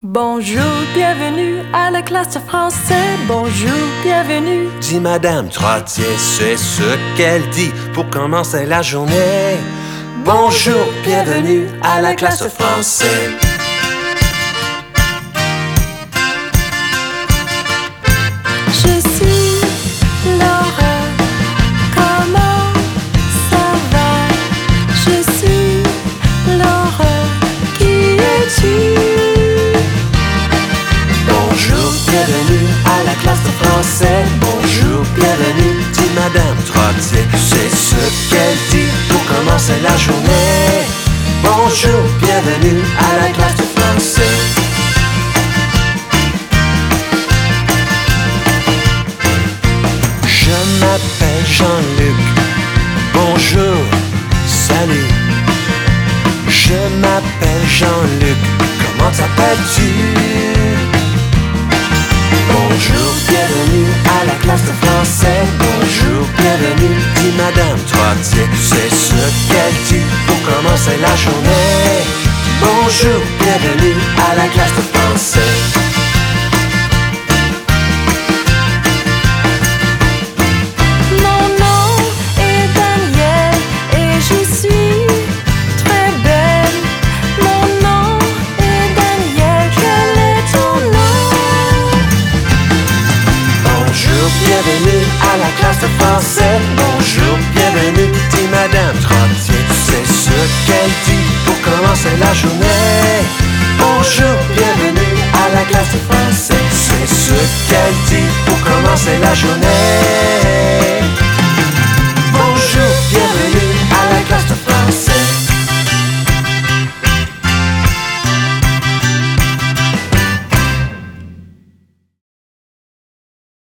Bonjour, bienvenue à la classe de français. Bonjour, bienvenue. Dit Madame Trottier, c'est ce qu'elle dit pour commencer la journée. Bonjour, bienvenue à la classe de français. Je suis Laura. Comment ça va? Je suis Laura. Qui es-tu? Bonjour, bienvenue à la classe de français. Bonjour, bienvenue, dit Madame Trottier. C'est ce qu'elle dit pour commencer la journée. Bonjour, bienvenue à la classe de français. Je m'appelle Jean-Luc. Bonjour, salut. Je m'appelle Jean-Luc. Comment t'appelles-tu? Bonjour, bienvenue à la classe de français. Bonjour, bienvenue, dit Madame Trottier. C'est ce qu'elle dit pour commencer la journée. Bonjour, bienvenue à la classe de français. Mon nom est Daniel et je suis très belle. Mon nom est Daniel, quel est ton nom? Bonjour, bienvenue à la classe de français. Bonjour, bienvenue, dit Madame Trottier. C'est ce qu'elle dit pour commencer la journée. Bonjour, bienvenue à la classe de français. C'est ce qu'elle dit pour commencer la journée.